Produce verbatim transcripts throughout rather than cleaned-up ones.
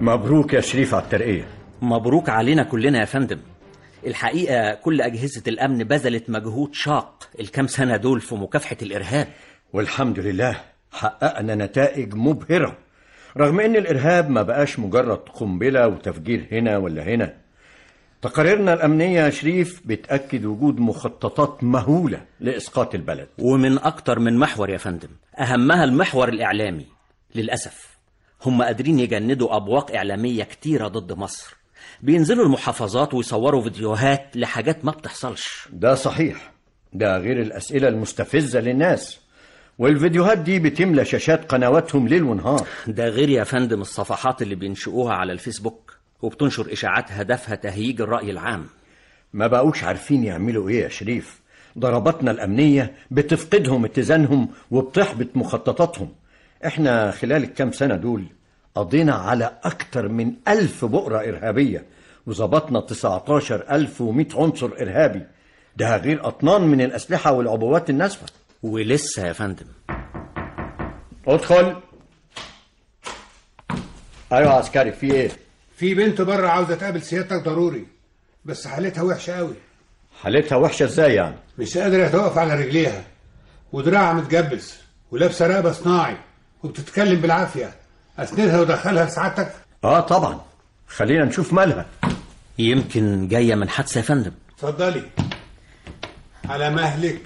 مبروك يا شريف على الترقية. مبروك علينا كلنا يا فندم. الحقيقة كل أجهزة الأمن بذلت مجهود شاق الكام سنة دول في مكافحة الإرهاب، والحمد لله حققنا نتائج مبهرة، رغم ان الإرهاب ما بقاش مجرد قنبلة وتفجير هنا ولا هنا. تقاريرنا الأمنية يا شريف بتأكد وجود مخططات مهولة لإسقاط البلد، ومن أكتر من محور يا فندم، أهمها المحور الإعلامي. للأسف هم قادرين يجندوا أبواق إعلامية كتيرة ضد مصر، بينزلوا المحافظات ويصوروا فيديوهات لحاجات ما بتحصلش. ده صحيح، ده غير الأسئلة المستفزة للناس، والفيديوهات دي بتملى شاشات قنواتهم ليل ونهار. ده غير يا فندم الصفحات اللي بينشئوها على الفيسبوك وبتنشر إشاعات هدفها تهييج الرأي العام. ما بقوش عارفين يعملوا إيه يا شريف. ضرباتنا الأمنية بتفقدهم اتزانهم وبتحبط مخططاتهم. احنا خلال الكام سنة دول قضينا على أكتر من ألف بؤرة إرهابية، وظبطنا تسعتاشر ألف ومئة عنصر إرهابي، ده غير أطنان من الأسلحة والعبوات الناسفة. ولسه يا فندم. ادخل. أيوة عسكري، في إيه؟ في بنت بره عاوزة تقابل سيادتك ضروري، بس حالتها وحشة قوي. حالتها وحشة إزاي يعني؟ مش قادرة تقف على رجليها، ودراعها متجبس، ولابسة رقبة صناعي، وبتتكلم بالعافية. أسندها ودخلها لسعادتك؟ آه طبعا، خلينا نشوف مالها. يمكن جاية من حادثة يا فندم. اتفضلي على مهلك.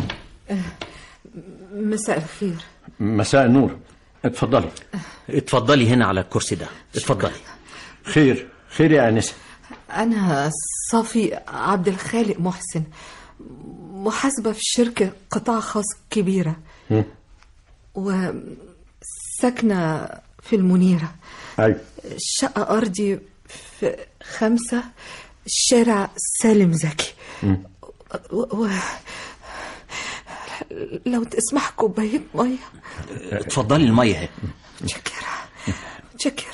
مساء الخير. مساء النور، اتفضلي. اتفضلي هنا على الكرسي ده، اتفضلي. خير خير يا أنسة. أنا صافي عبد الخالق محسن، محاسبة في شركة قطاع خاص كبيرة، وساكنة في المنيرة. أيوة. شقة أرضي في خمسة شارع سالم زكي. و... و... لو تسمح كوباية مية. اتفضلي المية اهي. شكرا شكرا.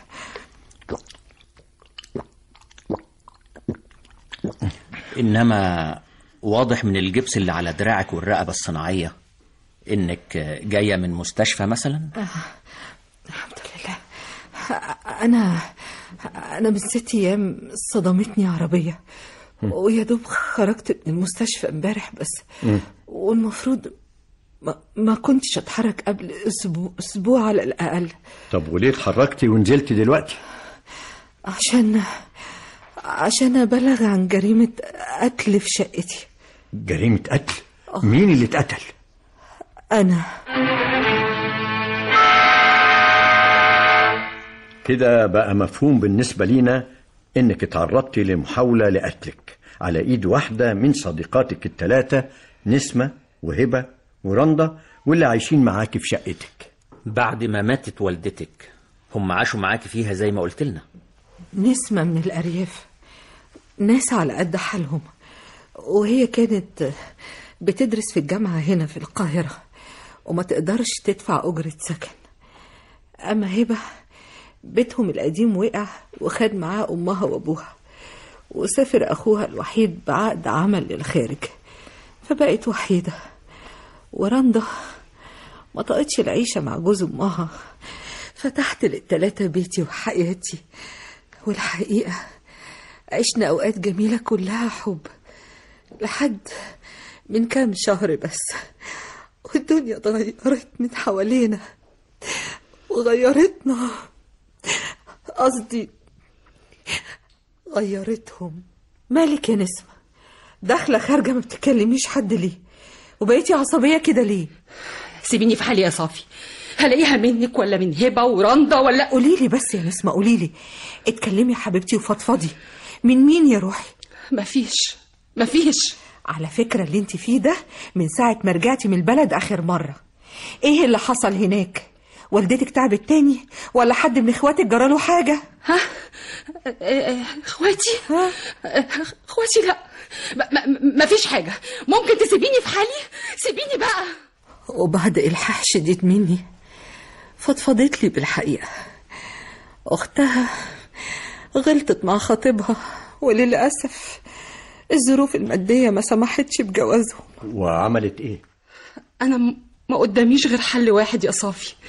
إنما واضح من الجبس اللي على دراعك والرقبة الصناعية إنك جاية من مستشفى مثلا. آه. الحمد لله. أنا أنا من ست أيام صدمتني عربية، ويا دوب خرجت من المستشفى امبارح بس. م. والمفروض ما, ما كنتش اتحرك قبل اسبوع اسبوع على الاقل. طب وليه اتحركتي ونزلتي دلوقتي؟ عشان عشان ابلغ عن جريمة قتل في شقتي. جريمة قتل؟ أوه. مين اللي اتقتل؟ انا. كده بقى مفهوم بالنسبة لينا انك اتعرضتي لمحاولة لقتلك على ايد واحدة من صديقاتك الثلاثة، نسمة وهبة ورندا، واللي عايشين معاكي في شقتك. بعد ما ماتت والدتك هم عاشوا معاكي فيها زي ما قلت لنا. نسمة من الأرياف، ناس على قد حالهم، وهي كانت بتدرس في الجامعة هنا في القاهرة وما تقدرش تدفع أجرة سكن. أما هبة بيتهم القديم وقع وخد معاه أمها وأبوها، وسافر أخوها الوحيد بعقد عمل للخارج، فبقت وحيدة. ورندا ما طاقتش العيشة مع جوز أمها، فتحت للتلاتة بيتي وحياتي. والحقيقة عشنا أوقات جميلة كلها حب لحد من كام شهر بس، والدنيا اتغيرت من حوالينا وغيرتنا، قصدي غيرتهم. مالك يا نسمة؟ داخلة خارجة ما بتكلميش حد ليه؟ وبقيتي عصبية كده ليه؟ سيبيني في حالي يا صافي، هلاقيها منك ولا من هبة ورندا ولا؟ قوليلي بس يا نسمة، قوليلي، اتكلمي يا حبيبتي وفضفضي. من مين يا روحي؟ مفيش مفيش. على فكرة اللي انت فيه ده من ساعة ما رجعتي من البلد آخر مرة. ايه اللي حصل هناك؟ والدتك تعبت تاني ولا حد من اخواتك جراله حاجة؟ ها؟ اخواتي؟ ها؟ اخواتي لا، ما فيش حاجة. ممكن تسيبيني في حالي؟ سيبيني بقى. وبعد إلحاح شديد مني فضفضت لي بالحقيقة. أختها غلطت مع خطيبها، وللأسف الظروف المادية ما سمحتش بجوازهم. وعملت ايه؟ أنا ما قداميش غير حل واحد يا صافي،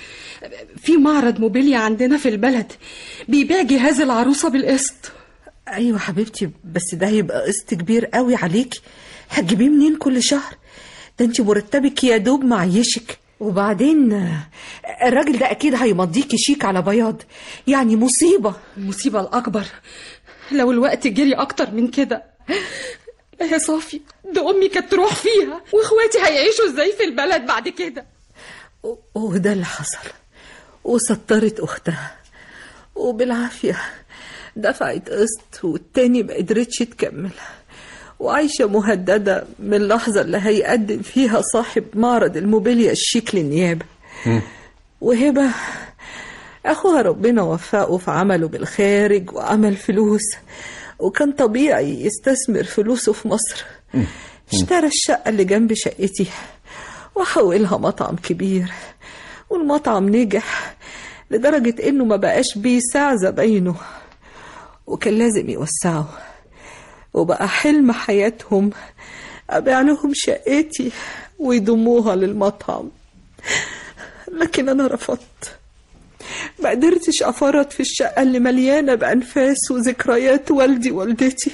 في معرض موبيليا عندنا في البلد بيبيع جهاز العروسة بالقسط. ايوه حبيبتي، بس ده هيبقى قسط كبير قوي عليكي. هتجيبيه منين كل شهر؟ ده انت مرتبك يا دوب معيشك. وبعدين الراجل ده اكيد هيمضيكي شيك على بياض، يعني مصيبة. المصيبة الاكبر لو الوقت جري اكتر من كده. لا يا صافي، ده امي كانت تروح فيها، واخواتي هيعيشوا ازاي في البلد بعد كده؟ وده اللي حصل، وسطرت اختها وبالعافية دفعت قسط، والتاني ما قدرتش تكمل، وعايشة مهددة من اللحظة اللي هيقدم فيها صاحب معرض الموبيليا الشيك للنيابة. وهبة أخوها ربنا وفقه في عمله بالخارج وعمل فلوس، وكان طبيعي يستثمر فلوسه في مصر. اشترى الشقة اللي جنب شقتي وحولها مطعم كبير، والمطعم نجح لدرجة إنه ما بقاش بيساع زباينه، وكان لازم يوسعه. وبقى حلم حياتهم أبيع لهم شقتي ويضموها للمطعم، لكن أنا رفضت. ما قدرتش أفرط في الشقة اللي مليانة بأنفاس وذكريات والدي ووالدتي.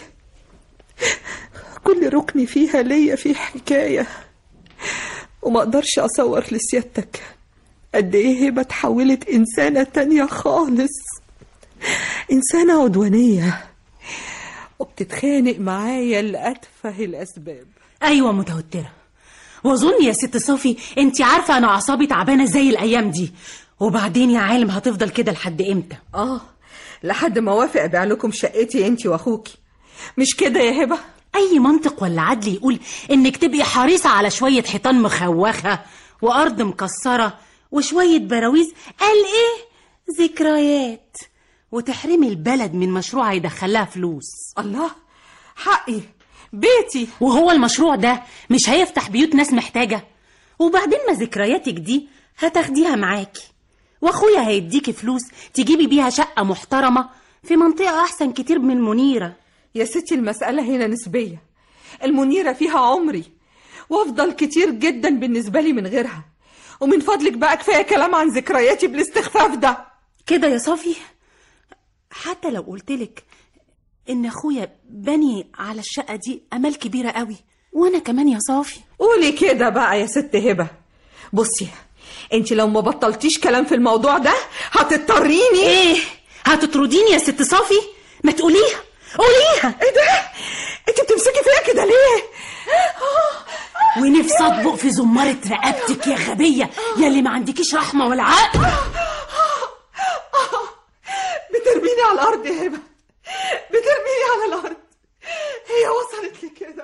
كل ركن فيها ليا فيه حكاية، وما أقدرش أصور لسيادتك قد إيه هبة اتحولت إنسانة تانية خالص، إنسانة عدوانية وبتتخانق معايا لأتفه الأسباب. أيوة متوترة، وأظن يا ست صافي أنت عارفة أنا أعصابي تعبانة زي الأيام دي. وبعدين يا عالم هتفضل كده لحد إمتى؟ آه لحد ما وافق أبيع لكم شقتي أنت وأخوكي، مش كده يا هبة؟ أي منطق ولا عدل يقول إنك تبقي حريصة على شوية حيطان مخوخة وأرض مكسرة وشوية براويز قال إيه ذكريات، وتحرمي البلد من مشروع هيدخلها فلوس؟ الله، حقي بيتي. وهو المشروع ده مش هيفتح بيوت ناس محتاجة؟ وبعدين ما ذكرياتك دي هتاخديها معاكي، واخويا هيديكي فلوس تجيبي بيها شقة محترمة في منطقة أحسن كتير من المنيرة. يا ستي المسألة هنا نسبية، المنيرة فيها عمري وافضل كتير جدا بالنسبة لي من غيرها. ومن فضلك بقى كفاية كلام عن ذكرياتي بالاستخفاف ده كده يا صافي. حتى لو قلتلك ان اخويا بني على الشقة دي امال كبيرة قوي، وانا كمان يا صافي. قولي كده بقى يا ست هبة. بصي انت لو ما بطلتيش كلام في الموضوع ده هتضطريني. ايه هتطرديني يا ست صافي؟ ما تقوليها، قوليها. ايه ده؟ انت بتمسكي فيا كده ليه؟ ونفسي اطبق في زمارة رقبتك يا غبية يا اللي ما عندكيش رحمة ولا عقل. بترميني على الارض يا هبة، بترميني على الارض. هي وصلت لي كده.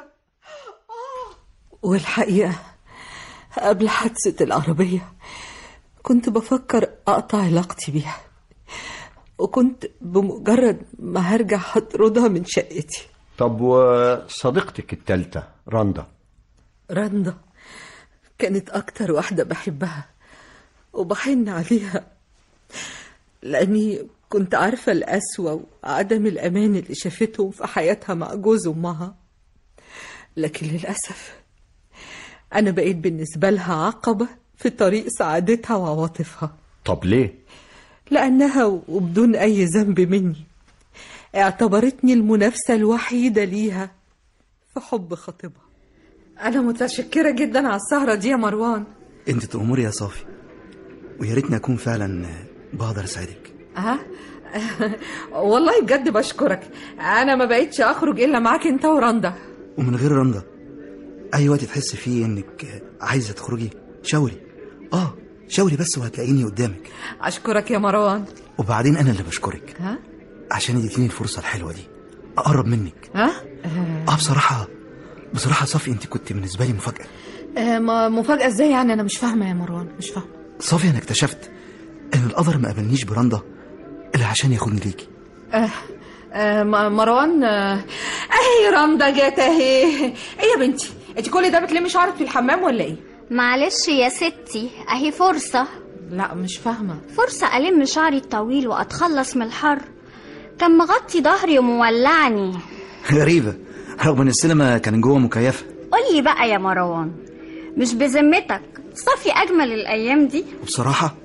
والحقيقة قبل حادثة العربية كنت بفكر اقطع علاقتي بيها، وكنت بمجرد ما هرجع هطردها من شقتي. طب وصديقتك التالتة رندا؟ رندا كانت أكتر واحدة بحبها وبحن عليها، لأني كنت عارفة القسوة وعدم الأمان اللي شافتهم في حياتها مع جوز أمها. لكن للأسف أنا بقيت بالنسبة لها عقبة في طريق سعادتها وعواطفها. طب ليه؟ لأنها وبدون أي ذنب مني اعتبرتني المنافسة الوحيدة ليها في حب خطيبها. أنا متشكرة جدا على السهرة دي يا مروان. انت تأمري يا صافي، ويا ريتني أكون فعلا بقدر أساعدك. أه والله بجد بشكرك. أنا ما بقيتش أخرج إلا معاك أنت ورندا. ومن غير رندا أي وقت تحس فيه إنك عايزة تخرجي شاوري، آه شاوري بس وهتلاقيني قدامك. أشكرك يا مروان. وبعدين أنا اللي بشكرك ها؟ عشان اديتيني الفرصة الحلوة دي أقرب منك. ها؟ آه بصراحة بصراحة صافي أنت كنت بالنسبة لي مفاجأة. آه ما مفاجأة إزاي يعني؟ أنا مش فاهمة يا مروان، مش فاهمة. صافي أنا اكتشفت إن القدر ما قابلنيش برندا إلا عشان ياخدني ليكي. آه آه مروان آه أهي رندا جت أهي. إيه يا بنتي أنت كل ده بتلمي شعرك في الحمام ولا إيه؟ معلش يا ستي أهي فرصة. لا مش فاهمة. فرصة ألم شعري الطويل وأتخلص من الحر، كان مغطي ظهري ومولعني. غريبة رغم ان السينما كان جوه مكيفة. قولي بقى يا مروان، مش بذمتك صافي أجمل الأيام دي؟ وبصراحة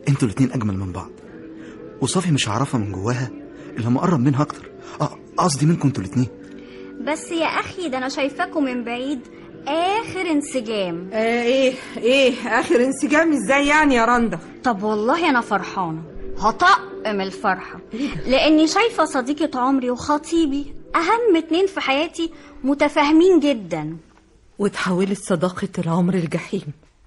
انتوا الاتنين اجمل من بعض، وصافي مش هعرفها من جواها الا لما اقرب منها اكتر. اه قصدي منكم انتوا الاتنين. بس يا اخي ده انا شايفاكم من بعيد اخر انسجام. آه ايه ايه اخر انسجام ازاي يعني يا رندا؟ طب والله انا فرحانه، هطقم الفرحه، لاني شايفه صديقه عمري وخطيبي اهم اتنين في حياتي متفاهمين جدا. وتحولت صداقة العمر الجحيم.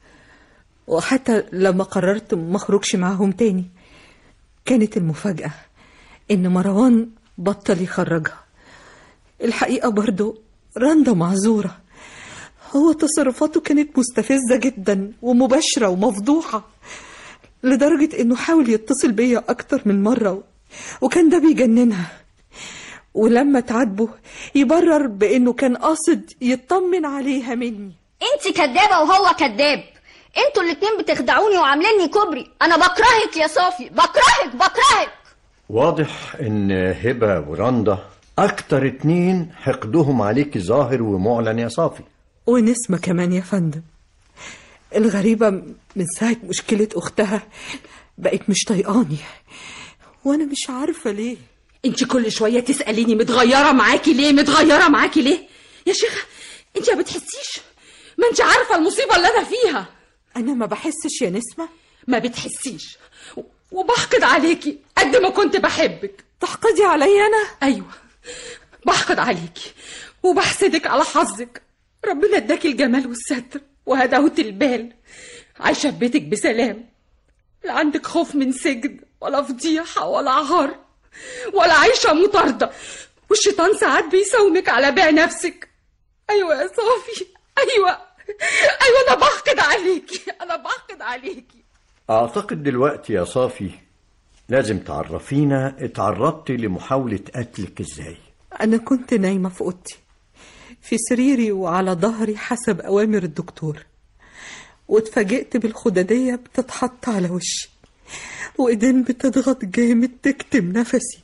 وحتى لما قررت ما اخرجش معاهم تاني كانت المفاجأة ان مروان بطل يخرجها. الحقيقة برضو رندا معذورة، هو تصرفاته كانت مستفزة جدا ومباشرة ومفضوحة، لدرجة انه حاول يتصل بيا اكتر من مرة وكان ده بيجننها. ولما تعاتبه يبرر بانه كان قاصد يطمن عليها مني. انت كدابة وهو كداب، انتوا الاتنين بتخدعوني وعامليني كوبري. انا بكرهك يا صافي، بكرهك بكرهك. واضح ان هبة ورندا اكتر اتنين حقدهم عليك ظاهر ومعلن يا صافي. ونسمة كمان يا فندم. الغريبة من ساعة مشكلة اختها بقت مش طيقاني، وانا مش عارفة ليه. انت كل شوية تسأليني متغيرة معاكي ليه، متغيرة معاكي ليه يا شيخة؟ انت ما بتحسيش؟ ما انت عارفة المصيبة اللي انا فيها. انا ما بحسش يا نسمة. ما بتحسيش وبحقد عليكي قد ما كنت بحبك. تحقدي عليا انا؟ ايوه بحقد عليكي وبحسدك على حظك. ربنا اداكي الجمال والستر وهداوة البال، عايشة في بيتك بسلام، لا عندك خوف من سجن ولا فضيحة ولا عار ولا عايشة مطاردة، والشيطان ساعات بيساومك على بيع نفسك. ايوه يا صافي، ايوه ايوه انا بحقد عليكي، انا بحقد عليكي. اعتقد دلوقتي يا صافي لازم تعرفينا اتعرضتي لمحاولة قتلك ازاي. انا كنت نايمة في اوضتي في سريري وعلى ظهري حسب اوامر الدكتور، واتفاجئت بالخدادية بتتحط على وشي وايدين بتضغط جامد تكتم نفسي،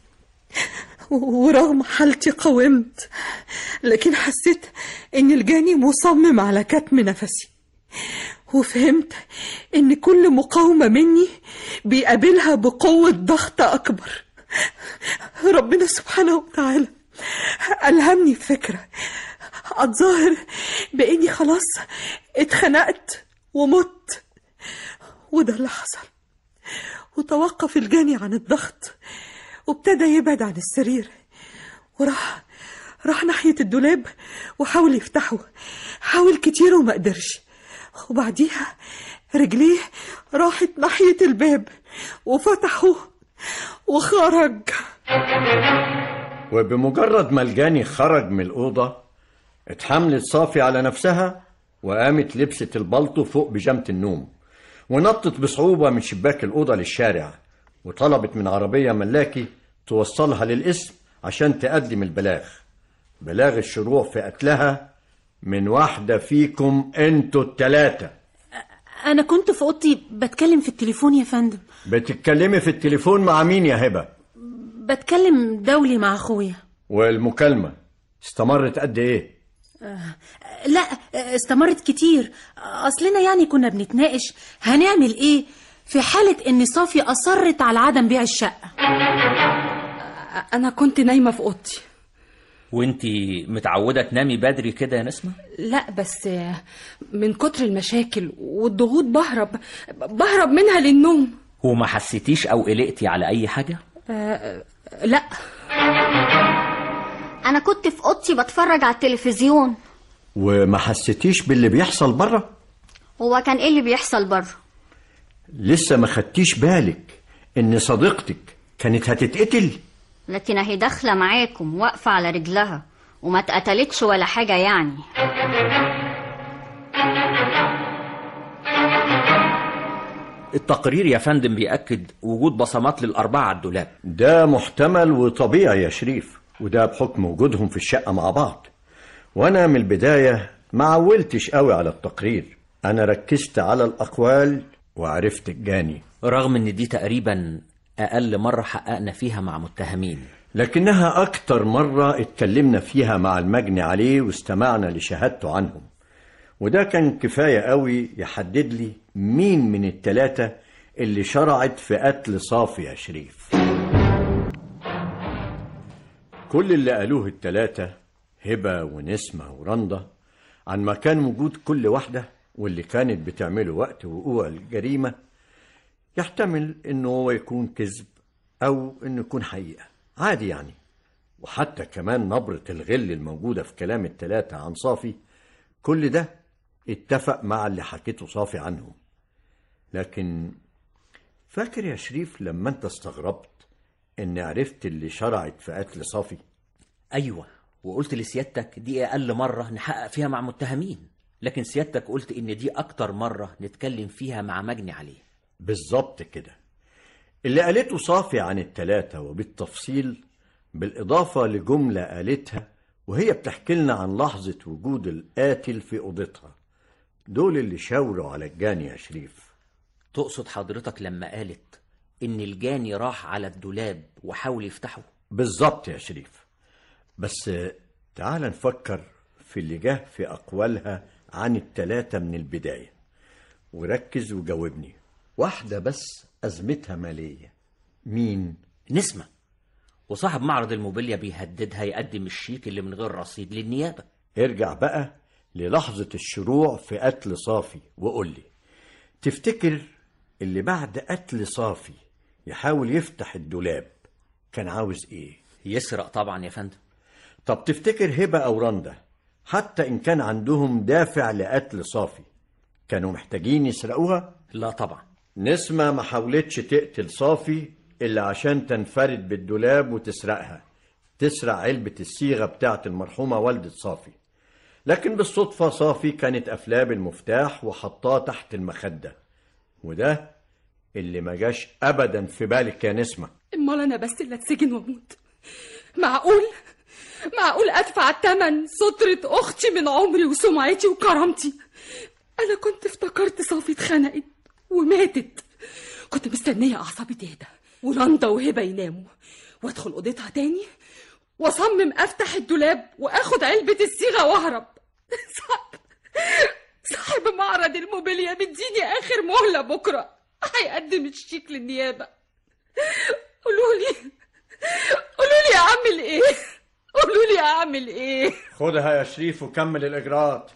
ورغم حالتي قاومت، لكن حسيت ان الجاني مصمم على كتم نفسي، وفهمت ان كل مقاومة مني بيقابلها بقوة ضغط اكبر. ربنا سبحانه وتعالى ألهمني فكرة، أتظاهر بإني خلاص اتخنقت ومت، وده اللي حصل. وتوقف الجاني عن الضغط وابتدى يبعد عن السرير، وراح راح ناحية الدولاب وحاول يفتحه، حاول كتير وما قدرش، وبعديها رجليه راحت ناحية الباب وفتحه وخرج. وبمجرد ما الجاني خرج من الأوضة اتحملت صافي على نفسها وقامت لبست البلطو فوق بيجامة النوم، ونطت بصعوبة من شباك الأوضة للشارع، وطلبت من عربية ملاكي توصلها للقسم عشان تقدم البلاغ، بلاغ الشروع في قتلها من واحدة فيكم انتوا التلاتة. أنا كنت في أوضتي بتكلم في التليفون يا فندم. بتتكلمي في التليفون مع مين يا هبة؟ بتكلم دولي مع أخويا. والمكالمة استمرت قد إيه؟ آه لا استمرت كتير، أصلنا يعني كنا بنتناقش هنعمل إيه في حالة إن صافي أصرت على عدم بيع الشقة. أنا كنت نايمة في أوضتي. وانتي متعودة تنامي بدري كده يا نسمة؟ لا بس من كتر المشاكل والضغوط بهرب بهرب منها للنوم. وما حسيتيش أو قلقتي على أي حاجة؟ آه لا. أنا كنت في أوضتي بتفرج على التلفزيون. وما حسيتيش باللي بيحصل بره؟ هو كان إيه اللي بيحصل بره؟ لسه ما خدتيش بالك إن صديقتك كانت هتتقتل؟ لكن هي داخلة معاكم واقفة على رجلها وما اتقتلتش ولا حاجة يعني. التقرير يا فندم بيأكد وجود بصمات للأربعة على الدولاب. ده محتمل وطبيعي يا شريف، وده بحكم وجودهم في الشقة مع بعض. وأنا من البداية ما عولتش قوي على التقرير، أنا ركزت على الأقوال وعرفت الجاني، رغم إن دي تقريبا أقل مرة حققنا فيها مع متهمين، لكنها أكتر مرة اتكلمنا فيها مع المجني عليه واستمعنا لشهادته عنهم، وده كان كفاية قوي يحدد لي مين من التلاتة اللي شرعت في قتل صافي يا شريف. كل اللي قالوه التلاتة هبة ونسمة ورندا عن مكان وجود كل واحدة واللي كانت بتعمله وقت وقوع الجريمة يحتمل انه هو يكون كذب او انه يكون حقيقة عادي يعني. وحتى كمان نبرة الغل الموجودة في كلام التلاتة عن صافي كل ده اتفق مع اللي حكيته صافي عنهم. لكن فاكر يا شريف لما انت استغربت ان عرفت اللي شرعت في قتل صافي؟ ايوه، وقلت لسيادتك دي اقل مرة نحقق فيها مع متهمين، لكن سيادتك قلت ان دي اكتر مرة نتكلم فيها مع مجني عليه. بالظبط كده، اللي قالته صافي عن التلاتة وبالتفصيل، بالإضافة لجملة قالتها وهي بتحكي لنا عن لحظة وجود القاتل في أوضتها، دول اللي شاوروا على الجاني يا شريف. تقصد حضرتك لما قالت إن الجاني راح على الدولاب وحاول يفتحه؟ بالظبط يا شريف. بس تعال نفكر في اللي جه في أقوالها عن التلاتة من البداية وركز وجاوبني. واحدة بس أزمتها مالية. مين؟ نسمة، وصاحب معرض الموبيليا بيهددها يقدم الشيك اللي من غير رصيد للنيابة. ارجع بقى للحظة الشروع في قتل صافي وقول لي، تفتكر اللي بعد قتل صافي يحاول يفتح الدولاب كان عاوز ايه؟ يسرق طبعا يا فندم. طب تفتكر هبة أو رندا حتى إن كان عندهم دافع لقتل صافي كانوا محتاجين يسرقوها؟ لا طبعا. نسمة ما حاولتش تقتل صافي إلا عشان تنفرد بالدولاب وتسرقها، تسرق علبة الصيغة بتاعت المرحومة والدة صافي. لكن بالصدفة صافي كانت قافلاه بالمفتاح وحطاه تحت المخدة، وده اللي ما جاش أبدا في بالك يا نسمة. امال أنا بس اللي اتسجن واموت؟ معقول؟ معقول أدفع تمن سترة أختي من عمري وسمعتي وكرامتي؟ أنا كنت افتكرت صافي اتخنقت وماتت، كنت مستنية أعصابي تهدى ورندا وهبة يناموا وادخل أوضتها تاني واصمم افتح الدولاب واخد علبة الصيغة واهرب. صاحب صاحب معرض الموبيليا مديني اخر مهلة، بكرة هيقدم الشيك للنيابة. قولولي قولولي اعمل ايه؟ قولولي اعمل ايه؟ خدها يا شريف وكمل الاجراءات.